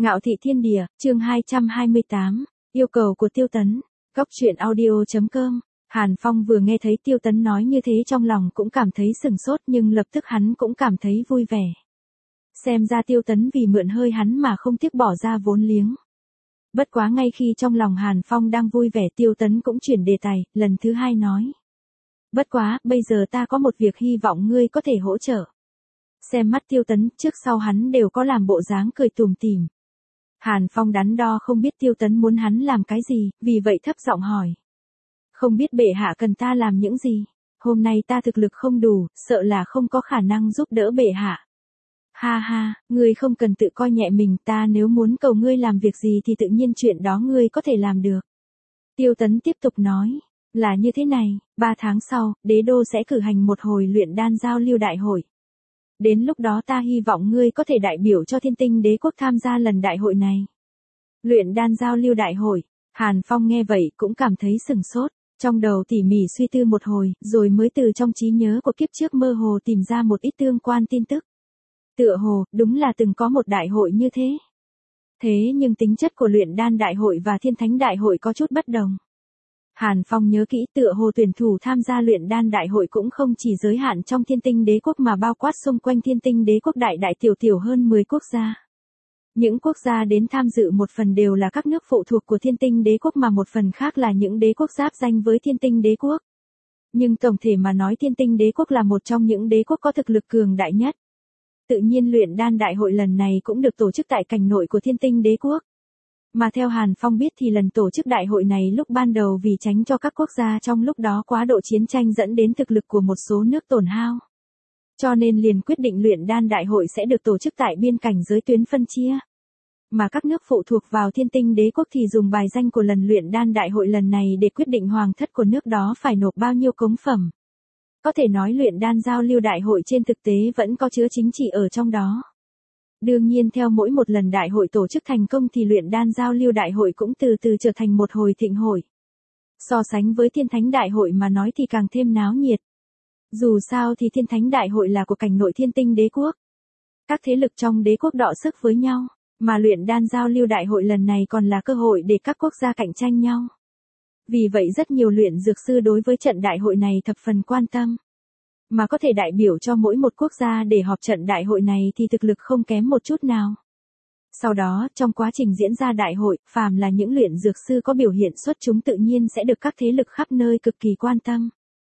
Ngạo thị thiên địa, chương 228, yêu cầu của Tiêu Tấn. Góc truyện audio.com. Hàn Phong vừa nghe thấy Tiêu Tấn nói như thế trong lòng cũng cảm thấy sửng sốt, nhưng lập tức hắn cũng cảm thấy vui vẻ. Xem ra Tiêu Tấn vì mượn hơi hắn mà không tiếc bỏ ra vốn liếng. Bất quá ngay khi trong lòng Hàn Phong đang vui vẻ, Tiêu Tấn cũng chuyển đề tài, lần thứ hai nói. Bất quá, bây giờ ta có một việc hy vọng ngươi có thể hỗ trợ. Xem mắt Tiêu Tấn, trước sau hắn đều có làm bộ dáng cười tủm tỉm. Hàn Phong đắn đo không biết Tiêu Tấn muốn hắn làm cái gì, vì vậy thấp giọng hỏi. Không biết bệ hạ cần ta làm những gì? Hôm nay ta thực lực không đủ, sợ là không có khả năng giúp đỡ bệ hạ. Ha ha, ngươi không cần tự coi nhẹ mình, ta nếu muốn cầu ngươi làm việc gì thì tự nhiên chuyện đó ngươi có thể làm được. Tiêu Tấn tiếp tục nói, là như thế này, 3 tháng sau, đế đô sẽ cử hành một hồi luyện đan giao lưu đại hội. Đến lúc đó ta hy vọng ngươi có thể đại biểu cho Thiên Tinh Đế quốc tham gia lần đại hội này. Luyện đan giao lưu đại hội, Hàn Phong nghe vậy cũng cảm thấy sửng sốt, trong đầu tỉ mỉ suy tư một hồi, rồi mới từ trong trí nhớ của kiếp trước mơ hồ tìm ra một ít tương quan tin tức. Tựa hồ, đúng là từng có một đại hội như thế. Thế nhưng tính chất của luyện đan đại hội và thiên thánh đại hội có chút bất đồng. Hàn Phong nhớ kỹ tựa hồ tuyển thủ tham gia luyện đan đại hội cũng không chỉ giới hạn trong Thiên Tinh Đế quốc mà bao quát xung quanh Thiên Tinh Đế quốc đại đại tiểu tiểu hơn 10 quốc gia. Những quốc gia đến tham dự một phần đều là các nước phụ thuộc của Thiên Tinh Đế quốc mà một phần khác là những đế quốc giáp danh với Thiên Tinh Đế quốc. Nhưng tổng thể mà nói Thiên Tinh Đế quốc là một trong những đế quốc có thực lực cường đại nhất. Tự nhiên luyện đan đại hội lần này cũng được tổ chức tại cảnh nội của Thiên Tinh Đế quốc. Mà theo Hàn Phong biết thì lần tổ chức đại hội này lúc ban đầu vì tránh cho các quốc gia trong lúc đó quá độ chiến tranh dẫn đến thực lực của một số nước tổn hao. Cho nên liền quyết định luyện đan đại hội sẽ được tổ chức tại biên cảnh giới tuyến phân chia. Mà các nước phụ thuộc vào Thiên Tinh Đế quốc thì dùng bài danh của lần luyện đan đại hội lần này để quyết định hoàng thất của nước đó phải nộp bao nhiêu cống phẩm. Có thể nói luyện đan giao lưu đại hội trên thực tế vẫn có chứa chính trị ở trong đó. Đương nhiên theo mỗi một lần đại hội tổ chức thành công thì luyện đan giao lưu đại hội cũng từ từ trở thành một hồi thịnh hội. So sánh với thiên thánh đại hội mà nói thì càng thêm náo nhiệt. Dù sao thì thiên thánh đại hội là của cảnh nội Thiên Tinh Đế quốc. Các thế lực trong đế quốc đọ sức với nhau, mà luyện đan giao lưu đại hội lần này còn là cơ hội để các quốc gia cạnh tranh nhau. Vì vậy rất nhiều luyện dược sư đối với trận đại hội này thập phần quan tâm. Mà có thể đại biểu cho mỗi một quốc gia để họp trận đại hội này thì thực lực không kém một chút nào. Sau đó, trong quá trình diễn ra đại hội, phàm là những luyện dược sư có biểu hiện xuất chúng tự nhiên sẽ được các thế lực khắp nơi cực kỳ quan tâm.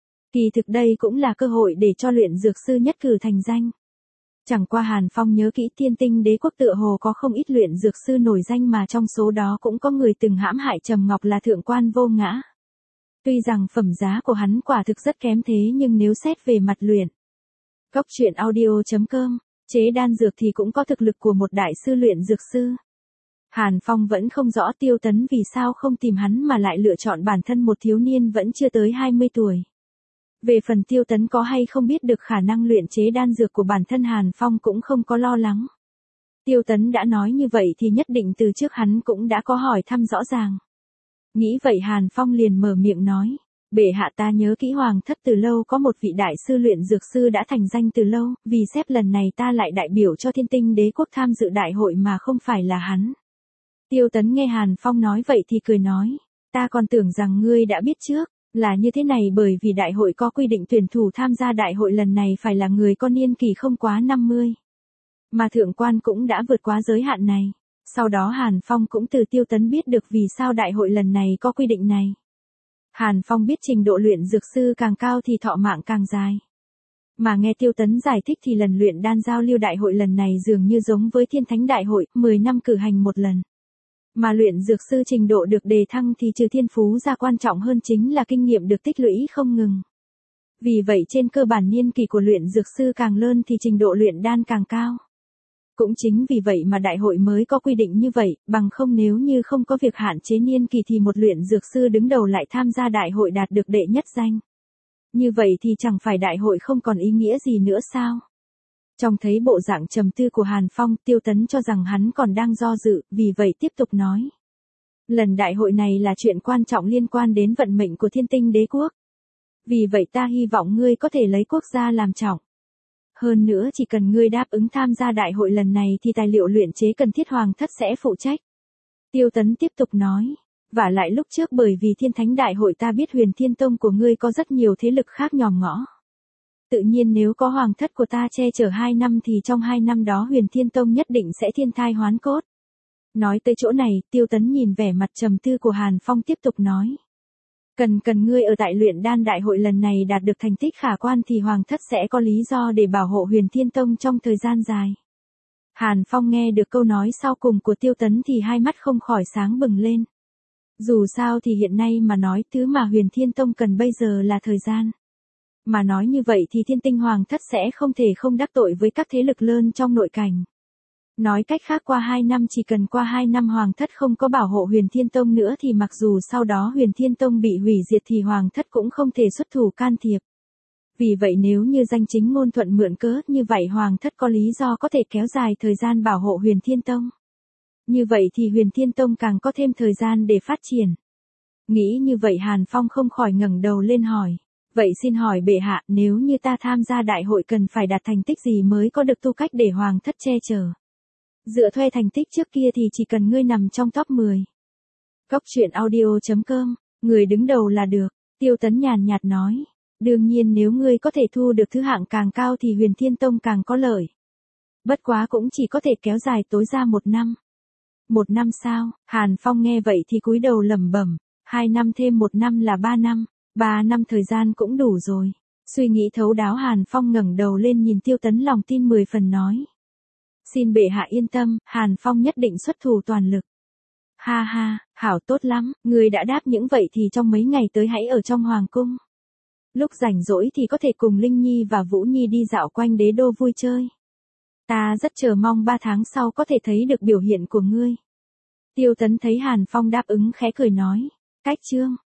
Kỳ thực đây cũng là cơ hội để cho luyện dược sư nhất cử thành danh. Chẳng qua Hàn Phong nhớ kỹ Thiên Tinh Đế quốc tựa hồ có không ít luyện dược sư nổi danh mà trong số đó cũng có người từng hãm hại Trầm Ngọc là thượng quan Vô Ngã. Tuy rằng phẩm giá của hắn quả thực rất kém thế nhưng nếu xét về mặt luyện. Góc truyện audio.com, chế đan dược thì cũng có thực lực của một đại sư luyện dược sư. Hàn Phong vẫn không rõ Tiêu Tấn vì sao không tìm hắn mà lại lựa chọn bản thân một thiếu niên vẫn chưa tới 20 tuổi. Về phần Tiêu Tấn có hay không biết được khả năng luyện chế đan dược của bản thân Hàn Phong cũng không có lo lắng. Tiêu Tấn đã nói như vậy thì nhất định từ trước hắn cũng đã có hỏi thăm rõ ràng. Nghĩ vậy Hàn Phong liền mở miệng nói, bệ hạ ta nhớ kỹ hoàng thất từ lâu có một vị đại sư luyện dược sư đã thành danh từ lâu, vì xếp lần này ta lại đại biểu cho Thiên Tinh Đế quốc tham dự đại hội mà không phải là hắn. Tiêu Tấn nghe Hàn Phong nói vậy thì cười nói, ta còn tưởng rằng ngươi đã biết trước, là như thế này bởi vì đại hội có quy định tuyển thủ tham gia đại hội lần này phải là người có niên kỷ không quá 50. Mà thượng quan cũng đã vượt quá giới hạn này. Sau đó Hàn Phong cũng từ Tiêu Tấn biết được vì sao đại hội lần này có quy định này. Hàn Phong biết trình độ luyện dược sư càng cao thì thọ mạng càng dài. Mà nghe Tiêu Tấn giải thích thì lần luyện đan giao lưu đại hội lần này dường như giống với thiên thánh đại hội, 10 năm cử hành một lần. Mà luyện dược sư trình độ được đề thăng thì trừ thiên phú ra quan trọng hơn chính là kinh nghiệm được tích lũy không ngừng. Vì vậy trên cơ bản niên kỳ của luyện dược sư càng lớn thì trình độ luyện đan càng cao. Cũng chính vì vậy mà đại hội mới có quy định như vậy, bằng không nếu như không có việc hạn chế niên kỳ thì một luyện dược sư đứng đầu lại tham gia đại hội đạt được đệ nhất danh. Như vậy thì chẳng phải đại hội không còn ý nghĩa gì nữa sao? Trong thấy bộ dạng trầm tư của Hàn Phong, Tiêu Tấn cho rằng hắn còn đang do dự, vì vậy tiếp tục nói. Lần đại hội này là chuyện quan trọng liên quan đến vận mệnh của Thiên Tinh Đế quốc. Vì vậy ta hy vọng ngươi có thể lấy quốc gia làm trọng. Hơn nữa chỉ cần ngươi đáp ứng tham gia đại hội lần này thì tài liệu luyện chế cần thiết hoàng thất sẽ phụ trách. Tiêu Tấn tiếp tục nói. Vả lại lúc trước bởi vì Thiên Thánh Đại hội ta biết Huyền Thiên Tông của ngươi có rất nhiều thế lực khác nhòm ngõ. Tự nhiên nếu có hoàng thất của ta che chở 2 năm thì trong 2 năm đó Huyền Thiên Tông nhất định sẽ thiên thai hoán cốt. Nói tới chỗ này, Tiêu Tấn nhìn vẻ mặt trầm tư của Hàn Phong tiếp tục nói. Cần ngươi ở tại luyện đan đại hội lần này đạt được thành tích khả quan thì hoàng thất sẽ có lý do để bảo hộ Huyền Thiên Tông trong thời gian dài. Hàn Phong nghe được câu nói sau cùng của Tiêu Tấn thì hai mắt không khỏi sáng bừng lên. Dù sao thì hiện nay mà nói thứ mà Huyền Thiên Tông cần bây giờ là thời gian. Mà nói như vậy thì Thiên Tinh Hoàng thất sẽ không thể không đắc tội với các thế lực lớn trong nội cảnh. Nói cách khác qua 2 năm chỉ cần qua 2 năm Hoàng thất không có bảo hộ Huyền Thiên Tông nữa thì mặc dù sau đó Huyền Thiên Tông bị hủy diệt thì Hoàng thất cũng không thể xuất thủ can thiệp. Vì vậy nếu như danh chính ngôn thuận mượn cớ như vậy Hoàng thất có lý do có thể kéo dài thời gian bảo hộ Huyền Thiên Tông. Như vậy thì Huyền Thiên Tông càng có thêm thời gian để phát triển. Nghĩ như vậy Hàn Phong không khỏi ngẩng đầu lên hỏi. Vậy xin hỏi bệ hạ nếu như ta tham gia đại hội cần phải đạt thành tích gì mới có được tư cách để Hoàng thất che chở? Dựa theo thành tích trước kia thì chỉ cần ngươi nằm trong top 10. Cốc truyện audio.com, người đứng đầu là được, Tiêu Tấn nhàn nhạt nói. Đương nhiên nếu ngươi có thể thu được thứ hạng càng cao thì Huyền Thiên Tông càng có lợi. Bất quá cũng chỉ có thể kéo dài tối đa 1 năm. 1 năm sao? Hàn Phong nghe vậy thì cúi đầu lẩm bẩm, 2 năm thêm 1 năm là 3 năm, 3 năm thời gian cũng đủ rồi. Suy nghĩ thấu đáo Hàn Phong ngẩng đầu lên nhìn Tiêu Tấn lòng tin 10 phần nói. Xin bệ hạ yên tâm, Hàn Phong nhất định xuất thủ toàn lực. Ha ha, hảo tốt lắm, ngươi đã đáp những vậy thì trong mấy ngày tới hãy ở trong hoàng cung. Lúc rảnh rỗi thì có thể cùng Linh Nhi và Vũ Nhi đi dạo quanh đế đô vui chơi. Ta rất chờ mong 3 tháng sau có thể thấy được biểu hiện của ngươi. Tiêu Tấn thấy Hàn Phong đáp ứng khẽ cười nói. Cách chương.